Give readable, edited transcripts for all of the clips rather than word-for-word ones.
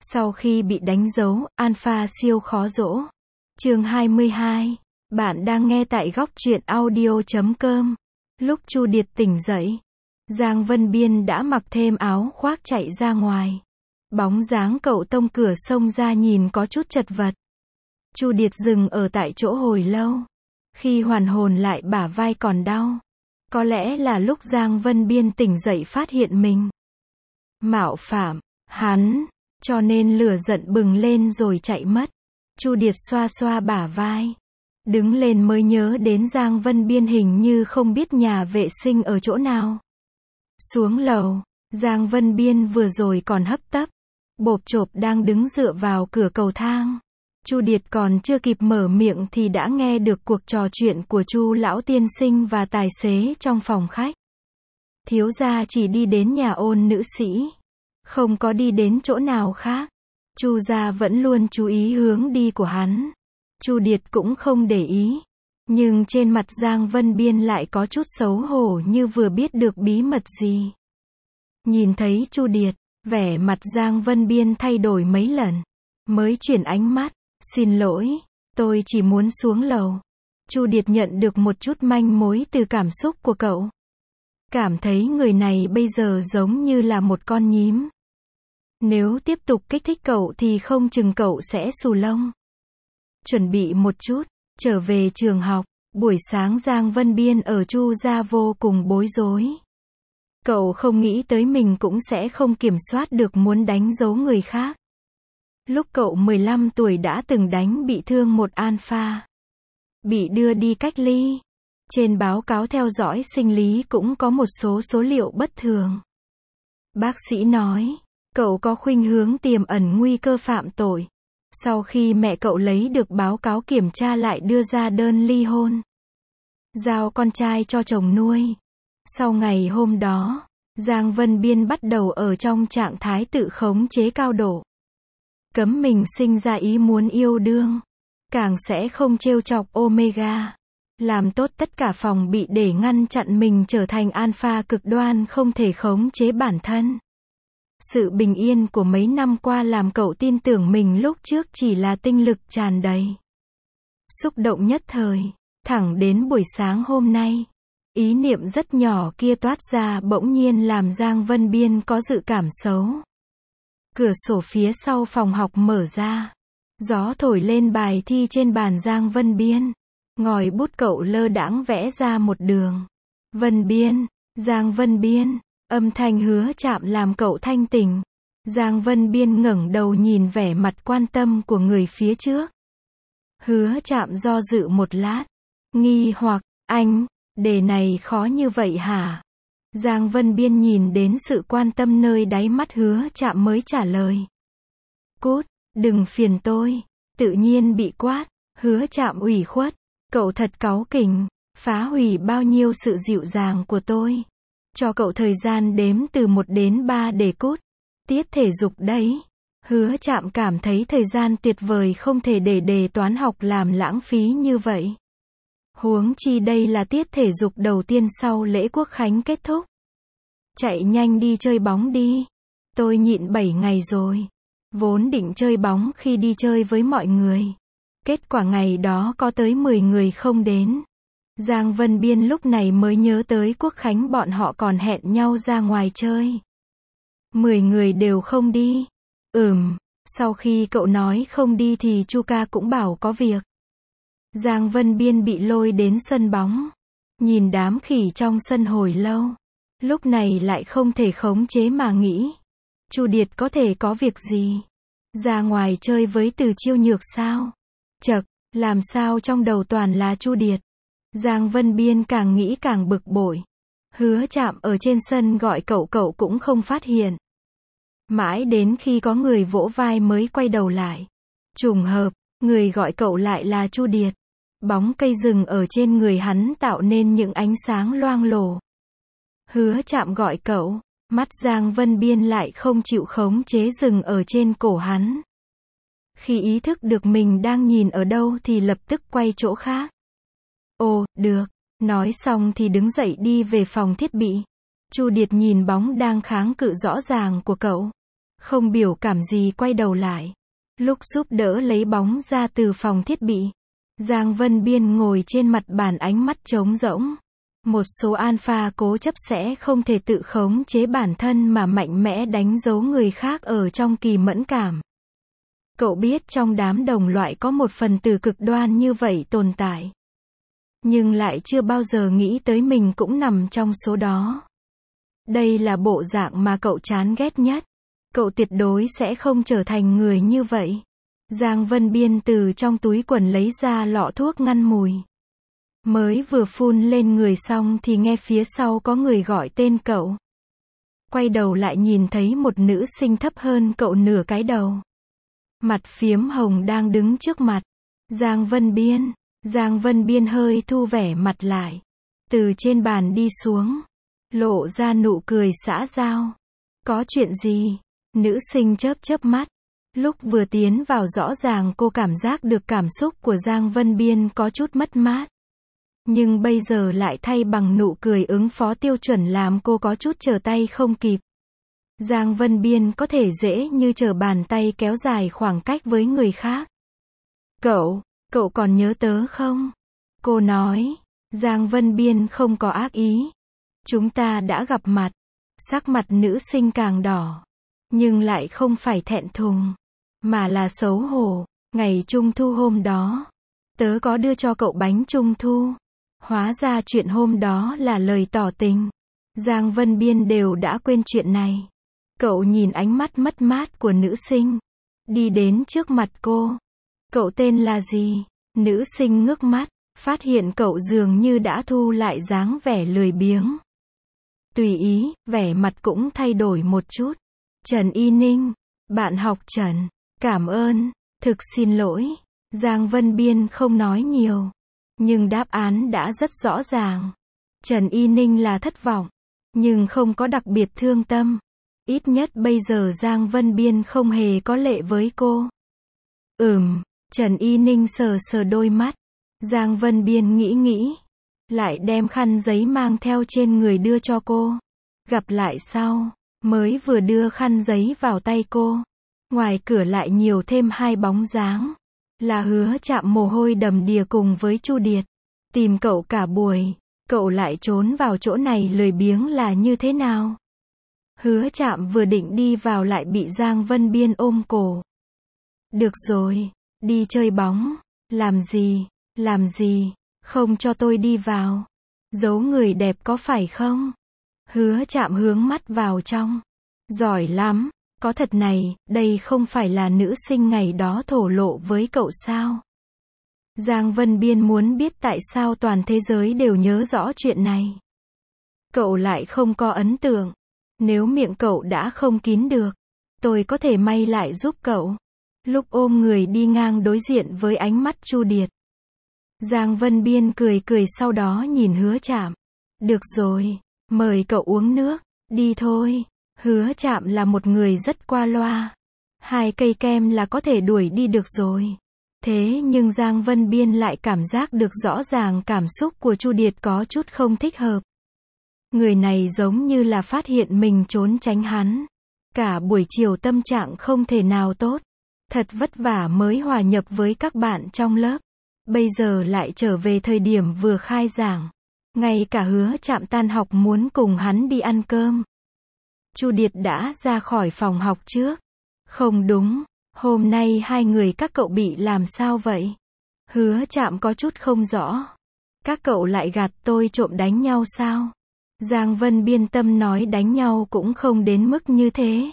Sau khi bị đánh dấu, Alpha siêu khó dỗ. Chương 22. Bạn đang nghe tại góc truyện audio.com. Lúc Chu Điệt tỉnh dậy, Giang Vân Biên đã mặc thêm áo khoác chạy ra ngoài. Bóng dáng cậu tông cửa xông ra nhìn có chút chật vật. Chu Điệt dừng ở tại chỗ hồi lâu. Khi hoàn hồn lại bả vai còn đau. Có lẽ là lúc Giang Vân Biên tỉnh dậy phát hiện mình mạo phạm hắn, cho nên lửa giận bừng lên rồi chạy mất. Chu Điệt xoa xoa bả vai. Đứng lên mới nhớ đến Giang Vân Biên hình như không biết nhà vệ sinh ở chỗ nào. Xuống lầu, Giang Vân Biên vừa rồi còn hấp tấp, bộp chộp đang đứng dựa vào cửa cầu thang. Chu Điệt còn chưa kịp mở miệng thì đã nghe được cuộc trò chuyện của Chu lão tiên sinh và tài xế trong phòng khách. Thiếu gia chỉ đi đến nhà Ôn nữ sĩ, không có đi đến chỗ nào khác. Chu gia vẫn luôn chú ý hướng đi của hắn. Chu Điệt cũng không để ý, nhưng trên mặt Giang Vân Biên lại có chút xấu hổ như vừa biết được bí mật gì. Nhìn thấy Chu Điệt, vẻ mặt Giang Vân Biên thay đổi mấy lần, mới chuyển ánh mắt. Xin lỗi, tôi chỉ muốn xuống lầu. Chu Điệt nhận được một chút manh mối từ cảm xúc của cậu. Cảm thấy người này bây giờ giống như là một con nhím. Nếu tiếp tục kích thích cậu thì không chừng cậu sẽ xù lông. Chuẩn bị một chút, trở về trường học, buổi sáng Giang Vân Biên ở Chu gia vô cùng bối rối. Cậu không nghĩ tới mình cũng sẽ không kiểm soát được muốn đánh dấu người khác. Lúc cậu 15 tuổi đã từng đánh bị thương một Alpha. Bị đưa đi cách ly. Trên báo cáo theo dõi sinh lý cũng có một số số liệu bất thường. Bác sĩ nói, cậu có khuynh hướng tiềm ẩn nguy cơ phạm tội. Sau khi mẹ cậu lấy được báo cáo kiểm tra lại đưa ra đơn ly hôn. Giao con trai cho chồng nuôi. Sau ngày hôm đó, Giang Vân Biên bắt đầu ở trong trạng thái tự khống chế cao độ. Cấm mình sinh ra ý muốn yêu đương. Càng sẽ không trêu chọc Omega. Làm tốt tất cả phòng bị để ngăn chặn mình trở thành alpha cực đoan không thể khống chế bản thân. Sự bình yên của mấy năm qua làm cậu tin tưởng mình lúc trước chỉ là tinh lực tràn đầy. Xúc động nhất thời, thẳng đến buổi sáng hôm nay. Ý niệm rất nhỏ kia toát ra bỗng nhiên làm Giang Vân Biên có dự cảm xấu. Cửa sổ phía sau phòng học mở ra. Gió thổi lên bài thi trên bàn Giang Vân Biên. Ngòi bút cậu lơ đãng vẽ ra một đường. Vân Biên, Giang Vân Biên, âm thanh hứa chạm làm cậu thanh tỉnh. Giang Vân Biên ngẩng đầu nhìn vẻ mặt quan tâm của người phía trước. Hứa chạm do dự một lát. Nghi hoặc, anh, đề này khó như vậy hả? Giang Vân Biên nhìn đến sự quan tâm nơi đáy mắt hứa chạm mới trả lời. Cút, đừng phiền tôi. Tự nhiên bị quát, hứa chạm ủy khuất. Cậu thật cáu kỉnh, phá hủy bao nhiêu sự dịu dàng của tôi. Cho cậu thời gian đếm từ 1 đến 3 để cút. Tiết thể dục đấy. Hứa chạm cảm thấy thời gian tuyệt vời không thể để đề toán học làm lãng phí như vậy. Huống chi đây là tiết thể dục đầu tiên sau lễ quốc khánh kết thúc. Chạy nhanh đi chơi bóng đi. Tôi nhịn 7 ngày rồi. Vốn định chơi bóng khi đi chơi với mọi người. Kết quả ngày đó có tới 10 người không đến. Giang Vân Biên lúc này mới nhớ tới quốc khánh bọn họ còn hẹn nhau ra ngoài chơi. 10 người đều không đi. Sau khi cậu nói không đi thì Chu ca cũng bảo có việc. Giang Vân Biên bị lôi đến sân bóng. Nhìn đám khỉ trong sân hồi lâu. Lúc này lại không thể khống chế mà nghĩ. Chu Điệt có thể có việc gì? Ra ngoài chơi với Từ Chiêu Nhược sao? Chậc, làm sao trong đầu toàn là Chu Điệt. Giang Vân Biên càng nghĩ càng bực bội. Hứa chạm ở trên sân gọi cậu cũng không phát hiện. Mãi đến khi có người vỗ vai mới quay đầu lại. Trùng hợp, người gọi cậu lại là Chu Điệt. Bóng cây rừng ở trên người hắn tạo nên những ánh sáng loang lổ. Hứa chạm gọi cậu, mắt Giang Vân Biên lại không chịu khống chế dừng ở trên cổ hắn. Khi ý thức được mình đang nhìn ở đâu thì lập tức quay chỗ khác. Ồ, được. Nói xong thì đứng dậy đi về phòng thiết bị. Chu Điệt nhìn bóng đang kháng cự rõ ràng của cậu. không biểu cảm gì quay đầu lại. Lúc giúp đỡ lấy bóng ra từ phòng thiết bị, Giang Vân Biên ngồi trên mặt bàn ánh mắt trống rỗng. Một số alpha cố chấp sẽ không thể tự khống chế bản thân mà mạnh mẽ đánh dấu người khác ở trong kỳ mẫn cảm. Cậu biết trong đám đồng loại có một phần tử cực đoan như vậy tồn tại. Nhưng lại chưa bao giờ nghĩ tới mình cũng nằm trong số đó. Đây là bộ dạng mà cậu chán ghét nhất. Cậu tuyệt đối sẽ không trở thành người như vậy. Giang Vân Biên từ trong túi quần lấy ra lọ thuốc ngăn mùi. Mới vừa phun lên người xong thì nghe phía sau có người gọi tên cậu. Quay đầu lại nhìn thấy một nữ sinh thấp hơn cậu nửa cái đầu. Mặt phiếm hồng đang đứng trước mặt. Giang Vân Biên hơi thu vẻ mặt lại. Từ trên bàn đi xuống. Lộ ra nụ cười xã giao. Có chuyện gì? Nữ sinh chớp chớp mắt. Lúc vừa tiến vào rõ ràng cô cảm giác được cảm xúc của Giang Vân Biên có chút mất mát. Nhưng bây giờ lại thay bằng nụ cười ứng phó tiêu chuẩn làm cô có chút trở tay không kịp. Giang Vân Biên có thể dễ như trở bàn tay kéo dài khoảng cách với người khác. Cậu còn nhớ tớ không? Cô nói. Giang Vân Biên không có ác ý. Chúng ta đã gặp mặt. Sắc mặt nữ sinh càng đỏ. Nhưng lại không phải thẹn thùng. Mà là xấu hổ. Ngày Trung thu hôm đó. Tớ có đưa cho cậu bánh Trung thu. Hóa ra chuyện hôm đó là lời tỏ tình. Giang Vân Biên đều đã quên chuyện này. Cậu nhìn ánh mắt mất mát của nữ sinh. Đi đến trước mặt cô. Cậu tên là gì? Nữ sinh ngước mắt. Phát hiện cậu dường như đã thu lại dáng vẻ lười biếng. Tùy ý, vẻ mặt cũng thay đổi một chút. Trần Y Ninh. Bạn học Trần. Cảm ơn. Thực xin lỗi. Giang Vân Biên không nói nhiều. Nhưng đáp án đã rất rõ ràng. Trần Y Ninh là thất vọng. Nhưng không có đặc biệt thương tâm. Ít nhất bây giờ Giang Vân Biên không hề có lệ với cô. Trần Y Ninh sờ sờ đôi mắt. Giang Vân Biên nghĩ. Lại đem khăn giấy mang theo trên người đưa cho cô. Gặp lại sau. Mới vừa đưa khăn giấy vào tay cô. Ngoài cửa lại nhiều thêm hai bóng dáng. Là Hứa Trạm mồ hôi đầm đìa cùng với Chu Điệt. Tìm cậu cả buổi. Cậu lại trốn vào chỗ này lười biếng là như thế nào? Hứa Trạm vừa định đi vào lại bị Giang Vân Biên ôm cổ. Được rồi. Đi chơi bóng. Làm gì? Không cho tôi đi vào. Giấu người đẹp có phải không? Hứa Trạm hướng mắt vào trong. Giỏi lắm. Có thật này, đây không phải là nữ sinh ngày đó thổ lộ với cậu sao? Giang Vân Biên muốn biết tại sao toàn thế giới đều nhớ rõ chuyện này. Cậu lại không có ấn tượng. Nếu miệng cậu đã không kín được, tôi có thể may lại giúp cậu. Lúc ôm người đi ngang đối diện với ánh mắt Chu Điệt. Giang Vân Biên cười sau đó nhìn Hứa Trạm. Được rồi, mời cậu uống nước, đi thôi. Hứa Trạm là một người rất qua loa. 2 cây kem là có thể đuổi đi được rồi. Thế nhưng Giang Vân Biên lại cảm giác được rõ ràng cảm xúc của Chu Điệt có chút không thích hợp. Người này giống như là phát hiện mình trốn tránh hắn. Cả buổi chiều tâm trạng không thể nào tốt. Thật vất vả mới hòa nhập với các bạn trong lớp. Bây giờ lại trở về thời điểm vừa khai giảng. Ngay cả Hứa Trạm tan học muốn cùng hắn đi ăn cơm. Chu Điệt đã ra khỏi phòng học trước. Không đúng, hôm nay hai người các cậu bị làm sao vậy? Hứa Trạm có chút không rõ. Các cậu lại gạt tôi trộm đánh nhau sao? Giang Vân Biên tâm nói đánh nhau cũng không đến mức như thế.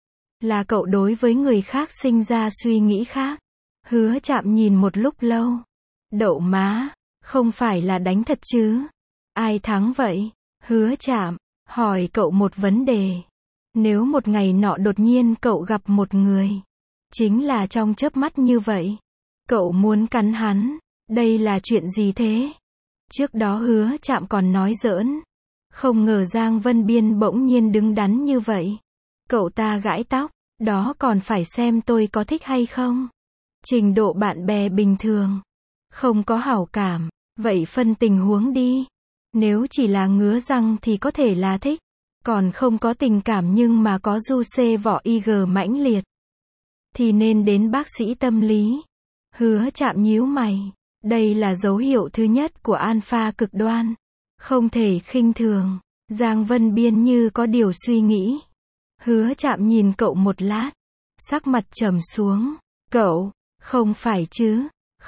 Là cậu đối với người khác sinh ra suy nghĩ khác. Hứa Trạm nhìn một lúc lâu. Đậu má, không phải là đánh thật chứ? Ai thắng vậy? Hứa Trạm, hỏi cậu một vấn đề. Nếu một ngày nọ đột nhiên cậu gặp một người, chính là trong chớp mắt như vậy, cậu muốn cắn hắn, đây là chuyện gì thế? Trước đó Hứa Trạm còn nói giỡn. Không ngờ Giang Vân Biên bỗng nhiên đứng đắn như vậy. Cậu ta gãi tóc, đó còn phải xem tôi có thích hay không? Trình độ bạn bè bình thường. Không có hảo cảm, vậy phân tình huống đi. Nếu chỉ là ngứa răng thì có thể là thích. còn không có tình cảm nhưng mà có du xê vỏ IG mãnh liệt, thì nên đến bác sĩ tâm lý. Hứa Trạm nhíu mày. Đây là dấu hiệu thứ nhất của alpha cực đoan. Không thể khinh thường. Giang Vân Biên như có điều suy nghĩ. Hứa Trạm nhìn cậu một lát. Sắc mặt trầm xuống. Cậu, không phải chứ.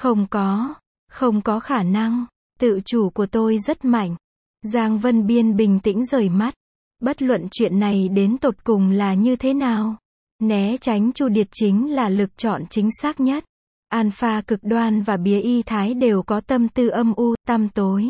Không có khả năng. Tự chủ của tôi rất mạnh. Giang Vân Biên bình tĩnh rời mắt. Bất luận chuyện này đến tột cùng là như thế nào, né tránh Chu Điệt chính là lựa chọn chính xác nhất. Alpha cực đoan và bía y thái đều có tâm tư âm u, tăm tối.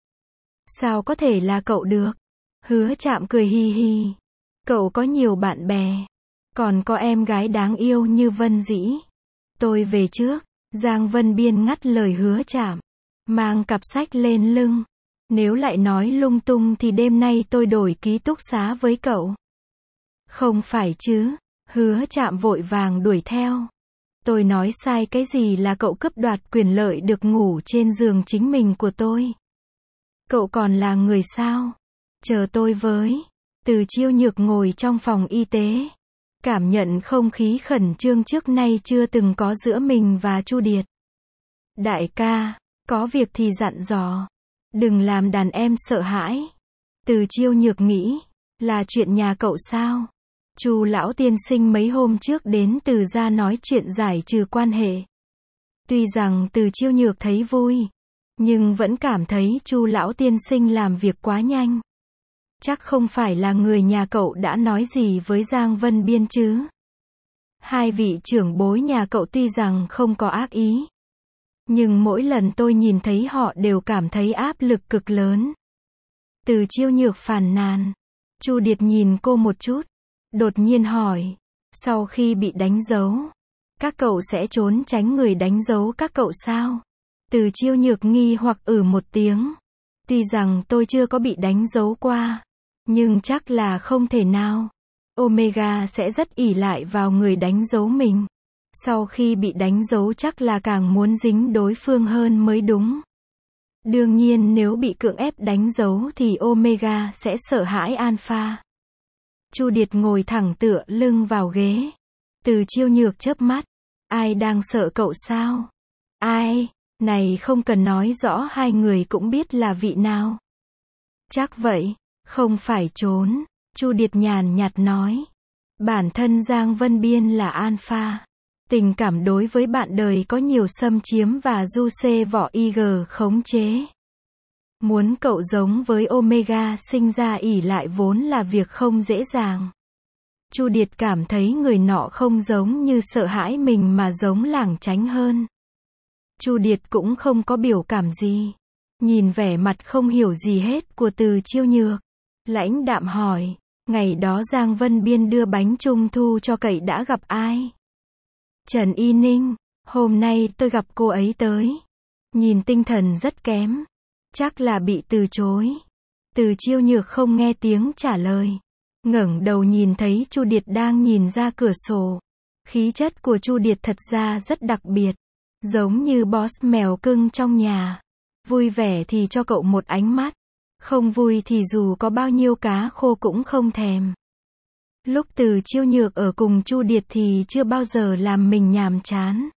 Sao có thể là cậu được? Hứa Trạm cười hi hi. Cậu có nhiều bạn bè. Còn có em gái đáng yêu như Vân Dĩ. Tôi về trước. Giang Vân Biên ngắt lời Hứa Trạm. Mang cặp sách lên lưng. Nếu lại nói lung tung thì đêm nay tôi đổi ký túc xá với cậu. Không phải chứ. Hứa Trạm vội vàng đuổi theo. Tôi nói sai cái gì là cậu cướp đoạt quyền lợi được ngủ trên giường chính mình của tôi. Cậu còn là người sao? Chờ tôi với. Từ Chiêu Nhược ngồi trong phòng y tế. Cảm nhận không khí khẩn trương trước nay chưa từng có giữa mình và Chu Điệt. Đại ca, có việc thì dặn dò. Đừng làm đàn em sợ hãi. Từ Chiêu Nhược nghĩ, là chuyện nhà cậu sao? Chu lão tiên sinh mấy hôm trước đến Từ gia nói chuyện giải trừ quan hệ. Tuy rằng Từ Chiêu Nhược thấy vui, nhưng vẫn cảm thấy Chu lão tiên sinh làm việc quá nhanh. Chắc không phải là người nhà cậu đã nói gì với Giang Vân Biên chứ? Hai vị trưởng bối nhà cậu tuy rằng không có ác ý, nhưng mỗi lần tôi nhìn thấy họ đều cảm thấy áp lực cực lớn. Từ Chiêu Nhược phàn nàn. Chu Điệt nhìn cô một chút, đột nhiên hỏi, sau khi bị đánh dấu, các cậu sẽ trốn tránh người đánh dấu các cậu sao? Từ Chiêu Nhược nghi hoặc một tiếng. Tuy rằng tôi chưa có bị đánh dấu qua, nhưng chắc là không thể nào. Omega sẽ rất ỷ lại vào người đánh dấu mình. Sau khi bị đánh dấu chắc là càng muốn dính đối phương hơn mới đúng. Đương nhiên nếu bị cưỡng ép đánh dấu thì Omega sẽ sợ hãi Alpha. Chu Điệt ngồi thẳng tựa lưng vào ghế. Từ Chiêu Nhược chớp mắt. Ai đang sợ cậu sao? Ai? Này không cần nói rõ, hai người cũng biết là vị nào. Chắc vậy. Không phải trốn. Chu Điệt nhàn nhạt nói. Bản thân Giang Vân Biên là Alpha. Tình cảm đối với bạn đời có nhiều xâm chiếm và du xê vỏ IG khống chế. Muốn cậu giống với Omega sinh ra ỷ lại vốn là việc không dễ dàng. Chu Điệt cảm thấy người nọ không giống như sợ hãi mình mà giống lảng tránh hơn. Chu Điệt cũng không có biểu cảm gì. Nhìn vẻ mặt không hiểu gì hết của Từ Chiêu Nhược, lãnh đạm hỏi, ngày đó Giang Vân Biên đưa bánh trung thu cho cậu đã gặp ai? Trần Y Ninh, hôm nay tôi gặp cô ấy tới. Nhìn tinh thần rất kém. Chắc là bị từ chối. Từ Chiêu Nhược không nghe tiếng trả lời. Ngẩng đầu nhìn thấy Chu Điệt đang nhìn ra cửa sổ. Khí chất của Chu Điệt thật ra rất đặc biệt. Giống như boss mèo cưng trong nhà. Vui vẻ thì cho cậu một ánh mắt. Không vui thì dù có bao nhiêu cá khô cũng không thèm. Lúc Từ Chiêu Nhược ở cùng Chu Điệt thì chưa bao giờ làm mình nhàm chán.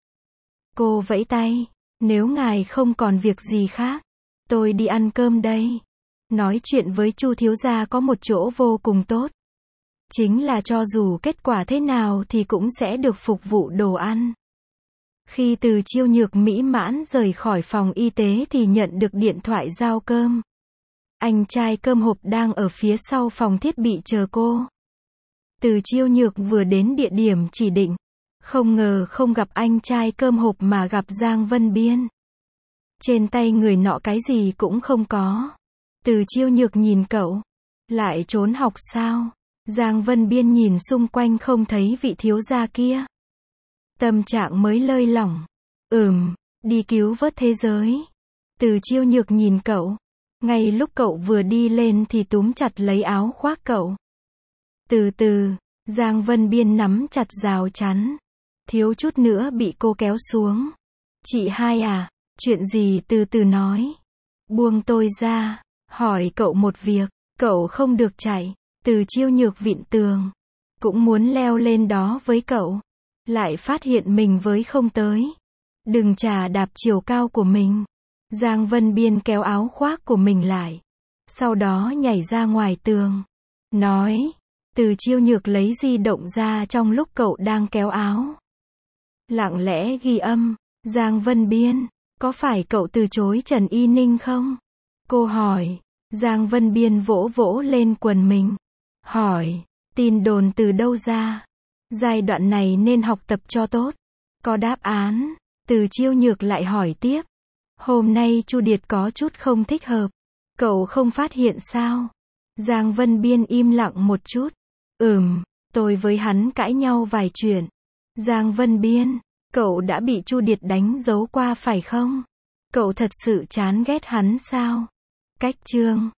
Cô vẫy tay, nếu ngài không còn việc gì khác, tôi đi ăn cơm đây. Nói chuyện với Chu thiếu gia có một chỗ vô cùng tốt. Chính là cho dù kết quả thế nào thì cũng sẽ được phục vụ đồ ăn. Khi Từ Chiêu Nhược mỹ mãn rời khỏi phòng y tế thì nhận được điện thoại giao cơm. Anh trai cơm hộp đang ở phía sau phòng thiết bị chờ cô. Từ Chiêu Nhược vừa đến địa điểm chỉ định, không ngờ không gặp anh trai cơm hộp mà gặp Giang Vân Biên. Trên tay người nọ cái gì cũng không có. Từ Chiêu Nhược nhìn cậu, lại trốn học sao? Giang Vân Biên nhìn xung quanh không thấy vị thiếu gia kia. Tâm trạng mới lơi lỏng. Đi cứu vớt thế giới. Từ Chiêu Nhược nhìn cậu. Ngay lúc cậu vừa đi lên thì túm chặt lấy áo khoác cậu. Từ từ, Giang Vân Biên nắm chặt rào chắn. Thiếu chút nữa bị cô kéo xuống. Chị hai à, chuyện gì từ từ nói. Buông tôi ra, hỏi cậu một việc, cậu không được chạy. Từ Chiêu Nhược vịn tường, cũng muốn leo lên đó với cậu, lại phát hiện mình với không tới. Đừng chà đạp chiều cao của mình. Giang Vân Biên kéo áo khoác của mình lại, sau đó nhảy ra ngoài tường, nói. Từ Chiêu Nhược lấy di động ra trong lúc cậu đang kéo áo, lặng lẽ ghi âm. Giang Vân Biên, có phải cậu từ chối Trần Y Ninh không? Cô hỏi. Giang Vân Biên vỗ vỗ lên quần mình, hỏi, tin đồn từ đâu ra? Giai đoạn này nên học tập cho tốt. Có đáp án. Từ Chiêu Nhược lại hỏi tiếp. Hôm nay Chu Điệt có chút không thích hợp, cậu không phát hiện sao? Giang Vân Biên im lặng một chút. Tôi với hắn cãi nhau vài chuyện. Giang Vân Biên, cậu đã bị Chu Điệt đánh dấu qua phải không? Cậu thật sự chán ghét hắn sao? Cách chương